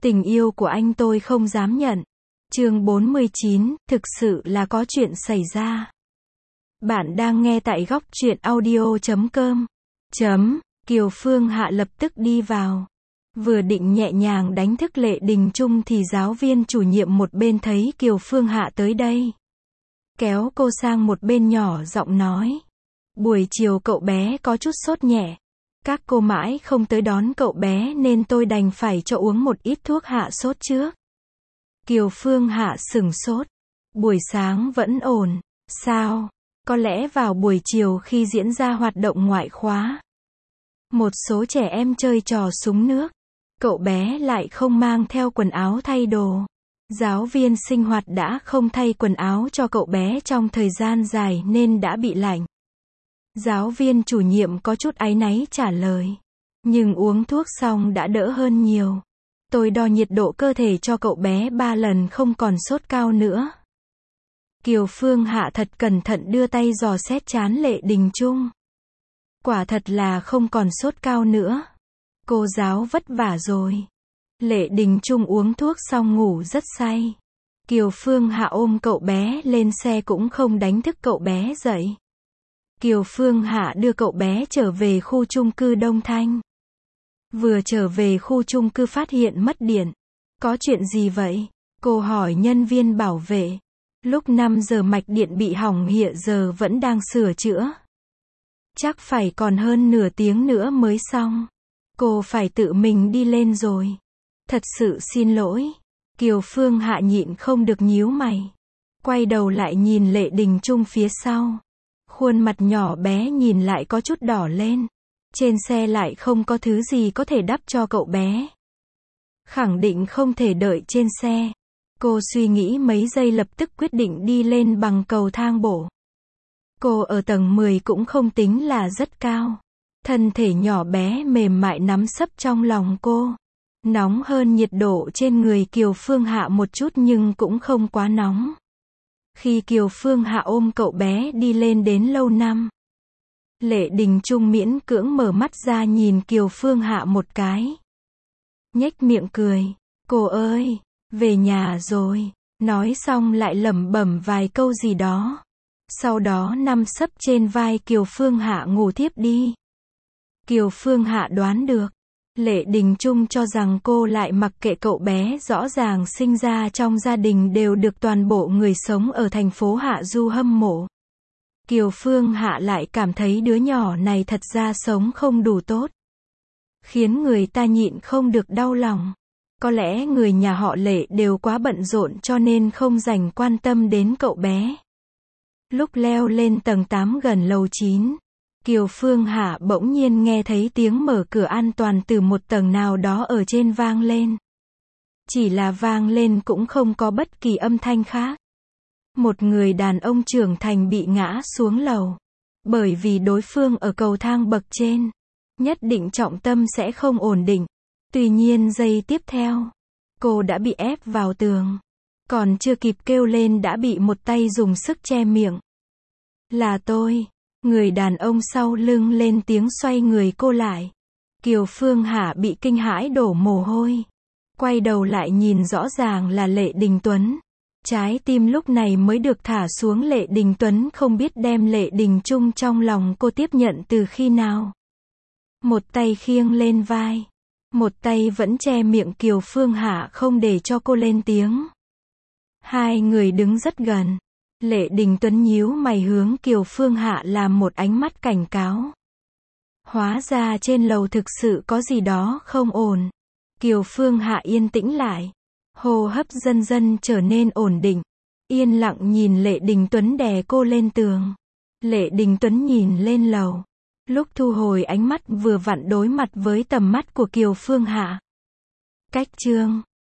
Tình yêu của anh tôi không dám nhận. Chương 49, thực sự là có chuyện xảy ra. Bạn đang nghe tại góc truyện audio.com. Kiều Phương Hạ lập tức đi vào. Vừa định nhẹ nhàng đánh thức Lệ Đình Trung thì giáo viên chủ nhiệm một bên thấy Kiều Phương Hạ tới đây. Kéo cô sang một bên nhỏ giọng nói. Buổi chiều cậu bé có chút sốt nhẹ. Các cô mãi không tới đón cậu bé nên tôi đành phải cho uống một ít thuốc hạ sốt trước. Kiều Phương Hạ sửng sốt. Buổi sáng vẫn ổn. Sao? Có lẽ vào buổi chiều khi diễn ra hoạt động ngoại khóa. Một số trẻ em chơi trò súng nước. Cậu bé lại không mang theo quần áo thay đồ. Giáo viên sinh hoạt đã không thay quần áo cho cậu bé trong thời gian dài nên đã bị lạnh. Giáo viên chủ nhiệm có chút áy náy trả lời. Nhưng uống thuốc xong đã đỡ hơn nhiều. Tôi đo nhiệt độ cơ thể cho cậu bé 3 lần không còn sốt cao nữa. Kiều Phương Hạ thật cẩn thận đưa tay dò xét trán Lệ Đình Trung. Quả thật là không còn sốt cao nữa. Cô giáo vất vả rồi. Lệ Đình Trung uống thuốc xong ngủ rất say. Kiều Phương Hạ ôm cậu bé lên xe cũng không đánh thức cậu bé dậy. Kiều Phương Hạ đưa cậu bé trở về khu chung cư Đông Thanh. Vừa trở về khu chung cư phát hiện mất điện. Có chuyện gì vậy? Cô hỏi nhân viên bảo vệ. Lúc 5 giờ mạch điện bị hỏng hiện giờ vẫn đang sửa chữa. Chắc phải còn hơn nửa tiếng nữa mới xong. Cô phải tự mình đi lên rồi. Thật sự xin lỗi. Kiều Phương Hạ nhịn không được nhíu mày. Quay đầu lại nhìn Lệ Đình Trung phía sau. Khuôn mặt nhỏ bé nhìn lại có chút đỏ lên. Trên xe lại không có thứ gì có thể đắp cho cậu bé. Khẳng định không thể đợi trên xe. Cô suy nghĩ mấy giây lập tức quyết định đi lên bằng cầu thang bộ. Cô ở tầng 10 cũng không tính là rất cao. Thân thể nhỏ bé mềm mại nắm sấp trong lòng cô. Nóng hơn nhiệt độ trên người Kiều Phương Hạ một chút nhưng cũng không quá nóng. Khi Kiều Phương Hạ ôm cậu bé đi lên đến lầu 5. Lệ Đình Trung miễn cưỡng mở mắt ra nhìn Kiều Phương Hạ một cái. Nhếch miệng cười. Cô ơi, về nhà rồi. Nói xong lại lẩm bẩm vài câu gì đó. Sau đó nằm sấp trên vai Kiều Phương Hạ ngủ thiếp đi. Kiều Phương Hạ đoán được. Lệ Đình Trung cho rằng cô lại mặc kệ cậu bé rõ ràng sinh ra trong gia đình đều được toàn bộ người sống ở thành phố Hạ Du hâm mộ. Kiều Phương Hạ lại cảm thấy đứa nhỏ này thật ra sống không đủ tốt. Khiến người ta nhịn không được đau lòng. Có lẽ người nhà họ Lệ đều quá bận rộn cho nên không dành quan tâm đến cậu bé. Lúc leo lên tầng 8 gần lầu 9. Kiều Phương Hạ bỗng nhiên nghe thấy tiếng mở cửa an toàn từ một tầng nào đó ở trên vang lên. Chỉ là vang lên cũng không có bất kỳ âm thanh khác. Một người đàn ông trưởng thành bị ngã xuống lầu. Bởi vì đối phương ở cầu thang bậc trên. Nhất định trọng tâm sẽ không ổn định. Tuy nhiên giây tiếp theo, cô đã bị ép vào tường. Còn chưa kịp kêu lên đã bị một tay dùng sức che miệng. Là tôi. Người đàn ông sau lưng lên tiếng xoay người cô lại. Kiều Phương Hạ bị kinh hãi đổ mồ hôi. Quay đầu lại nhìn rõ ràng là Lệ Đình Tuấn. Trái tim lúc này mới được thả xuống. Lệ Đình Tuấn không biết đem Lệ Đình Trung trong lòng cô tiếp nhận từ khi nào. Một tay khiêng lên vai. Một tay vẫn che miệng Kiều Phương Hạ không để cho cô lên tiếng. Hai người đứng rất gần. Lệ Đình Tuấn nhíu mày hướng Kiều Phương Hạ làm một ánh mắt cảnh cáo. Hóa ra trên lầu thực sự có gì đó không ổn. Kiều Phương Hạ yên tĩnh lại. Hô hấp dần dần trở nên ổn định. Yên lặng nhìn Lệ Đình Tuấn đè cô lên tường. Lệ Đình Tuấn nhìn lên lầu. Lúc thu hồi ánh mắt vừa vặn đối mặt với tầm mắt của Kiều Phương Hạ. Cách chương